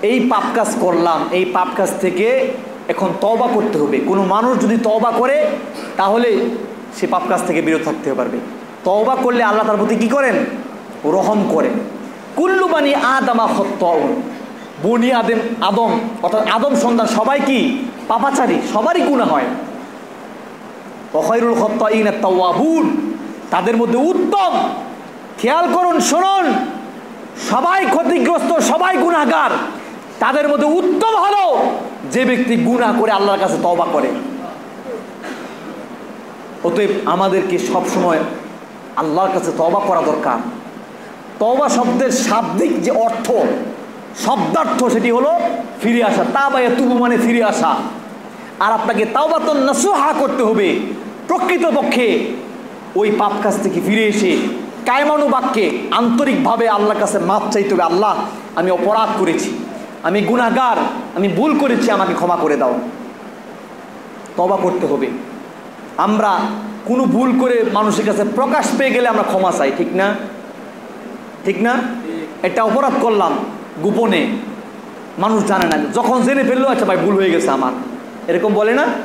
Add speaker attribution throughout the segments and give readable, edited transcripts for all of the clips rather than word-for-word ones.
Speaker 1: এই পাপ কাজ করলাম, এই পাপ কাজ থেকে এখন তওবা করতে হবে। কোনো মানুষ যদি তওবা করে তাহলে সে পাপ কাজ থেকে বিরত থাকতে পারবে। তওবা করলে আল্লাহ তার প্রতি কী করেন? রহম করেন। কুল্লু বানি আদামা খাত্তাউন, বনি আদম অর্থাৎ আদম সন্তান সবাই কি পাপাচারী, সবারই গুনাহ হয়। ওয়া খায়রুল খাত্তাইনা আত-তাওয়াবুন, তাদের মধ্যে উত্তম, খেয়াল করুন, শুনুন, সবাই ক্ষতিগ্রস্ত, সবাই গুনাহগার, তাদের মধ্যে উত্তম হলো যে ব্যক্তি গুনাহ করে আল্লাহর কাছে তওবা করে। অতএব আমাদেরকে সবসময় আল্লাহর কাছে তওবা করা দরকার। তওবা শব্দের শাব্দিক যে অর্থ, শব্দার্থ, সেটি হলো ফিরে আসা। তাওবা ইয়াতুবু মানে ফিরে আসা। আর আপনাকে তাওবাতুন নাসুহা করতে হবে, প্রকৃতপক্ষে ওই পাপ কাজ থেকে ফিরে এসে কায়মানুবাক্যে আন্তরিকভাবে আল্লাহর কাছে মাপ চাইতে হবে। আল্লাহ, আমি অপরাধ করেছি, আমি গুনাহগার, আমি ভুল করেছি, আমাকে ক্ষমা করে দাও। তওবা করতে হবে। আমরা কোনো ভুল করে মানুষের কাছে প্রকাশ পেয়ে গেলে আমরা ক্ষমা চাই, ঠিক না? ঠিক না? একটা অপরাধ করলাম গোপনে, মানুষ জানে না, যখন জেনে ফেললো আচ্ছা ভাই ভুল হয়ে গেছে আমার, এরকম বলে না?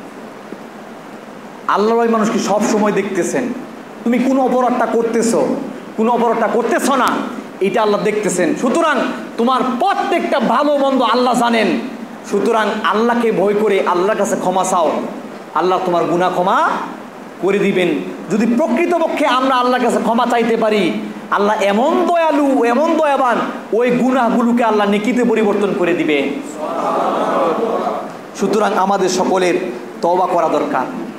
Speaker 1: আল্লাহ ওই মানুষকে সব সময় দেখতেছেন। তুমি কোন অপরাধটা করতেছো, কোন অপরাধটা করতেছো না, এটা আল্লাহ দেখতেছেন। সুতরাং তোমার প্রত্যেকটা ভালো মন্দ আল্লাহ জানেন। সুতরাং আল্লাহকে ভয় করে আল্লাহর কাছে ক্ষমা চাও, আল্লাহ তোমার গুনাহ ক্ষমা করে দিবেন। যদি প্রকৃতপক্ষে আমরা আল্লাহর কাছে ক্ষমা চাইতে পারি, আল্লাহ এমন দয়ালু, এমন দয়াবান, ওই গুনাহগুলোকে আল্লাহ নেকিতে পরিবর্তন করে দিবে। সুতরাং আমাদের সকলের তওবা করা দরকার।